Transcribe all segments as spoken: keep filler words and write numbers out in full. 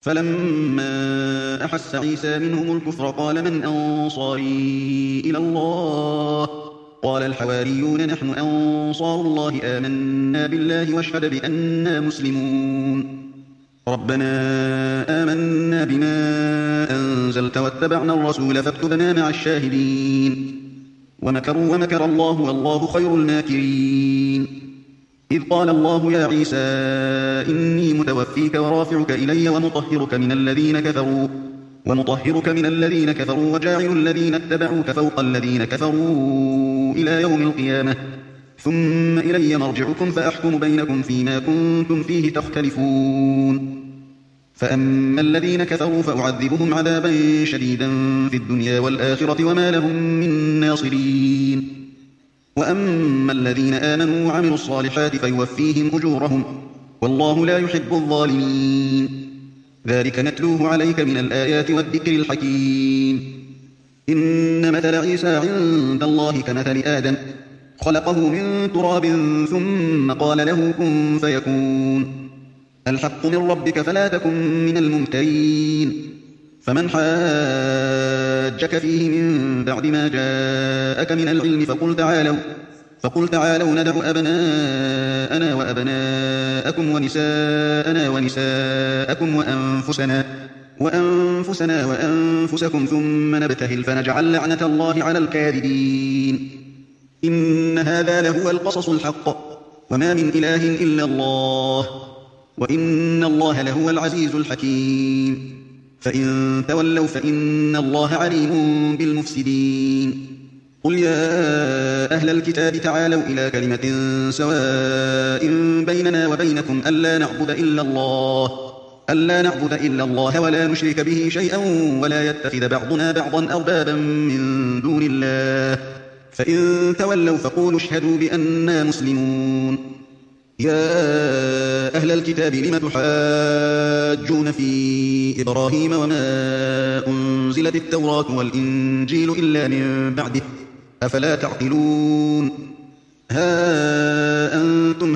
فلما أحس عيسى منهم الكفر قال من أنصاري إلى الله قال الحواريون نحن أنصار الله آمنا بالله واشهد بأننا مسلمون ربنا آمنا بما أنزلت واتبعنا الرسول فاكتبنا مع الشاهدين ومكروا ومكر الله والله خير الماكرين إذ قال الله يا عيسى إني متوفيك ورافعك إلي ومطهرك من الذين كفروا ومطهرك من الذين كفروا وجاعل الذين اتبعوك فوق الذين كفروا إلى يوم القيامة ثم إلي مرجعكم فأحكم بينكم فيما كنتم فيه تختلفون فأما الذين كفروا فأعذبهم عذابا شديدا في الدنيا والآخرة وما لهم من ناصرين وأما الذين آمنوا وعملوا الصالحات فيوفيهم أجورهم والله لا يحب الظالمين ذلك نتلوه عليك من الآيات والذكر الحكيم إن مثل عيسى عند الله كمثل آدم خلقه من تراب ثم قال له كن فيكون الحق من ربك فلا تكن من الممترين فمن حاجك فيه من بعد ما جاءك من العلم فقل تعالوا فقل تعالوا ندع أبناءنا وأبناءكم ونساءنا ونساءكم وأنفسنا وأنفسنا وأنفسكم ثم نبتهل فنجعل لعنة الله على الكاذبين إن هذا لهو القصص الحق وما من إله إلا الله وإن الله لهو العزيز الحكيم فإن تولوا فإن الله عليم بالمفسدين قل يا أهل الكتاب تعالوا إلى كلمة سواء بيننا وبينكم ألا نعبد إلا الله ألا نعبد إلا الله ولا نشرك به شيئا ولا يتخذ بعضنا بعضا أربابا من دون الله فإن تولوا فقولوا اشهدوا بأننا مسلمون يا أهل الكتاب لم تحاجون في إبراهيم وما أنزلت التوراة والإنجيل إلا من بعده أفلا تعقلون ها أنتم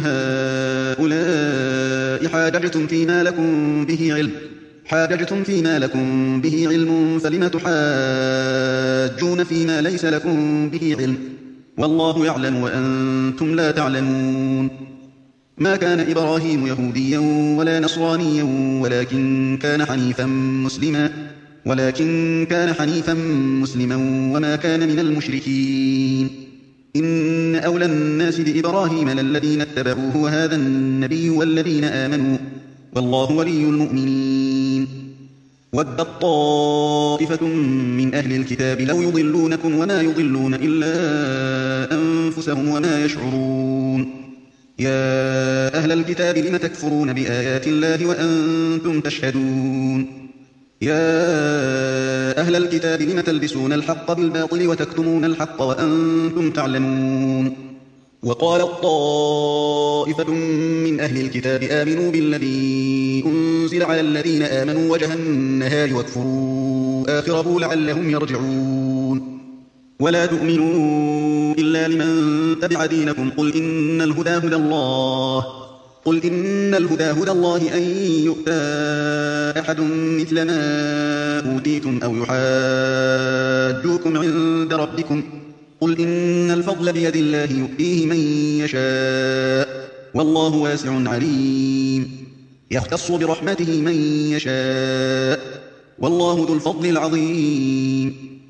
هؤلاء حاججتم فيما لكم به علم حاججتم فيما لكم به علم فلم تحاجون فيما ليس لكم به علم والله يعلم وأنتم لا تعلمون ما كان إبراهيم يهوديا ولا نصرانيا ولكن كان حنيفا مسلما ولكن كان حنيفا مسلما وما كان من المشركين إن أولى الناس بإبراهيم للذين اتبعوه وهذا النبي والذين آمنوا والله ولي المؤمنين ودت طائفة من أهل الكتاب لو يضلونكم وما يضلون إلا أنفسهم وما يشعرون يا أهل الكتاب لم تكفرون بآيات الله وأنتم تشهدون يا أهل الكتاب لم تلبسون الحق بالباطل وتكتمون الحق وأنتم تعلمون وقالت طائفة من أهل الكتاب آمنوا بالذي أنزل على الذين آمنوا وجه النهار واكفروا آخره لعلهم يرجعون ولا تؤمنوا إلا لمن تبع دينكم قل إن الهدى هدى الله قل إن الهدى هدى الله أن يؤتى أحد مثل ما أوتيتم أو يحاجوكم عند ربكم قل إن الفضل بيد الله يؤتيه من يشاء والله واسع عليم يختص برحمته من يشاء والله ذو الفضل العظيم